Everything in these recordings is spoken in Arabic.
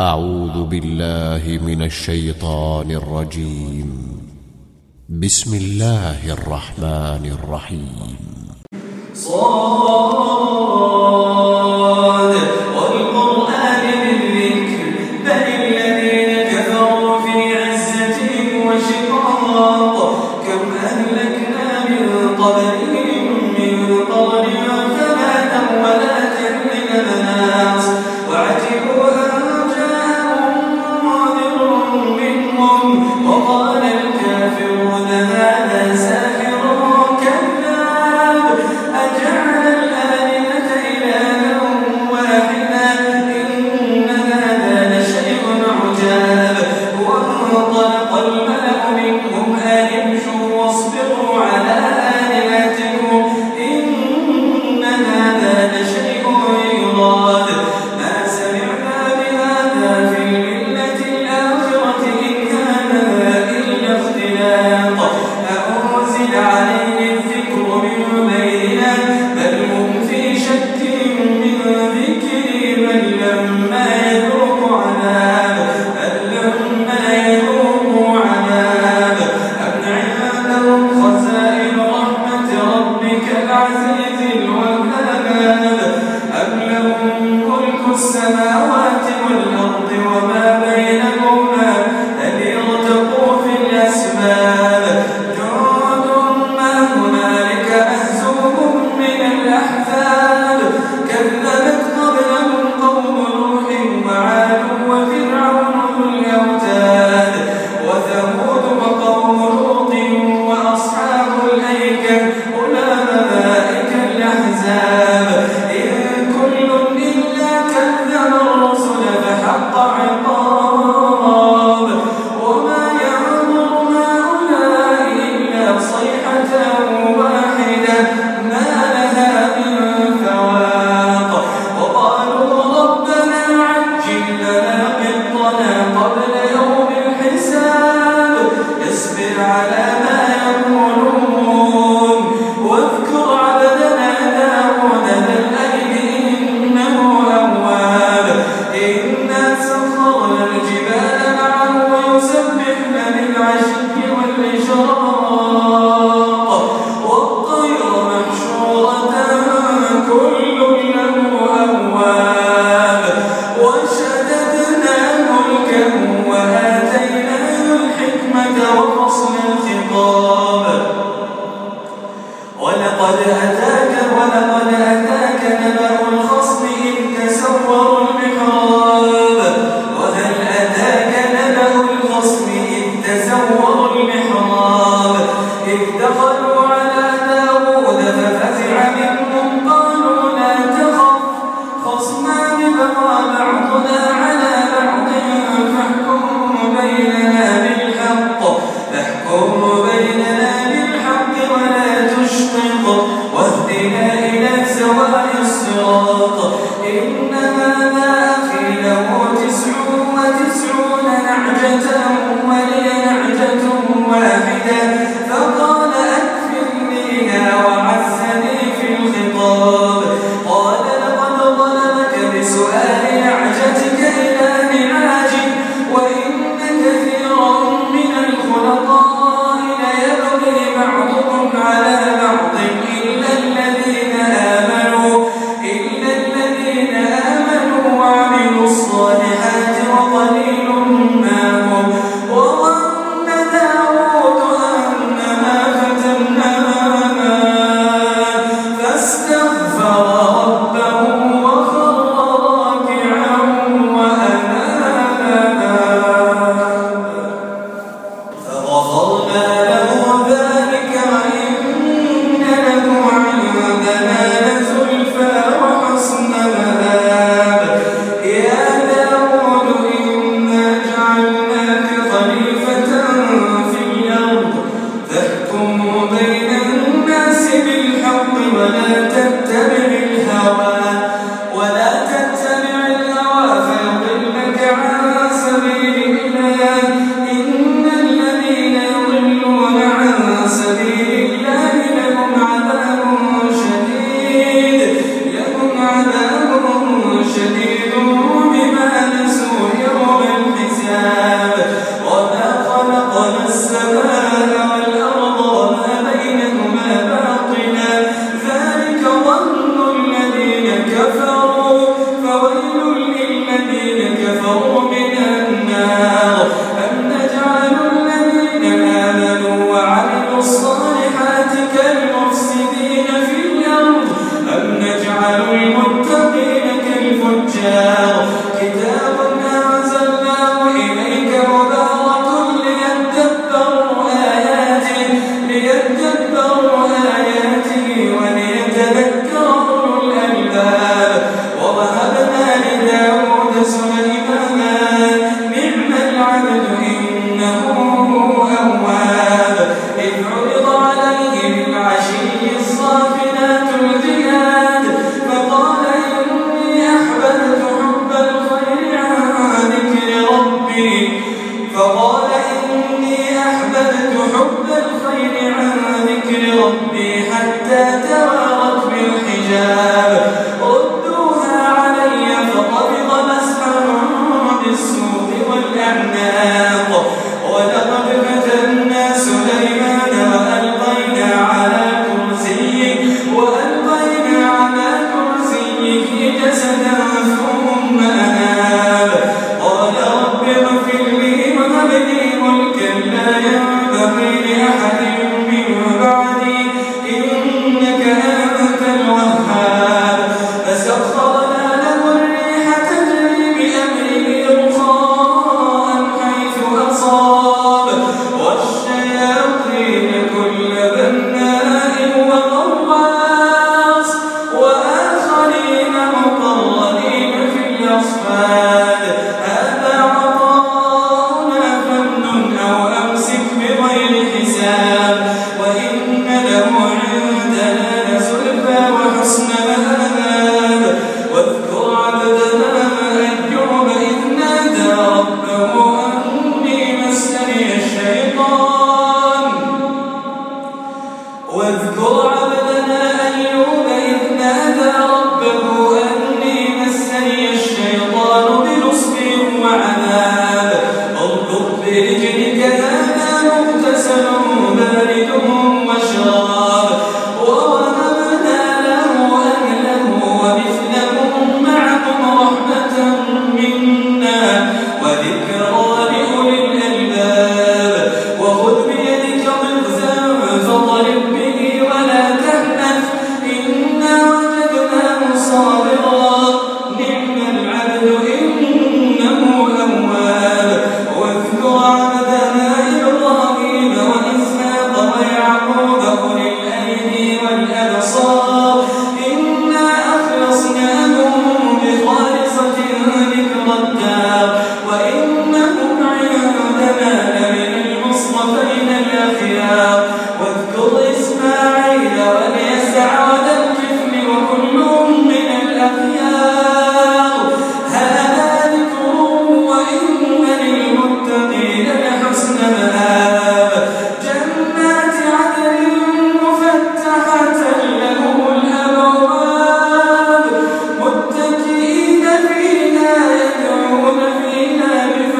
أعوذ بالله من الشيطان الرجيم. بسم الله الرحمن الرحيم. صاد والقرآن بالذكر بل الذين كفروا في عزة وشقاق كم أهلكنا من قبلهم من قرن فما أولات من مناص وعجبوا أن جاءهم منذر منهم وقال الكافرون هذا ساحر كذاب أجعل الآلهة إلها واحدا إن هذا لشيء عجاب وانطلق الملأ منهم أن امشوا واصبروا على آلهتكم إن هذا لشيء يراد ما سمعنا بهذا في الملة الآخرة إن هذا إلا اختلاق أأنزل عليه الذكر من بيننا بل هم في شك من ذكري بل لما يذوقوا عذاب أم عندهم خزائن رحمة ربك العزيز الوهاب أم لهم ملك السماوات والأرض وما بينهما فليرتقوا في الأسباب جند ما هنالك مهزوم من الأحزاب كذبت قبلهم قوم نوح وعاد وفرعون ذو الأوتاد وثمود وقوم لوط وأصحاب الأيكة أولئك الأحزاب إن كل إلا كذب الرسل فحق عقاب وما ينظر هؤلاء إلا صيحة واحدة ما لها من فواق وقالوا ربنا عجل لنا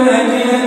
فاكهة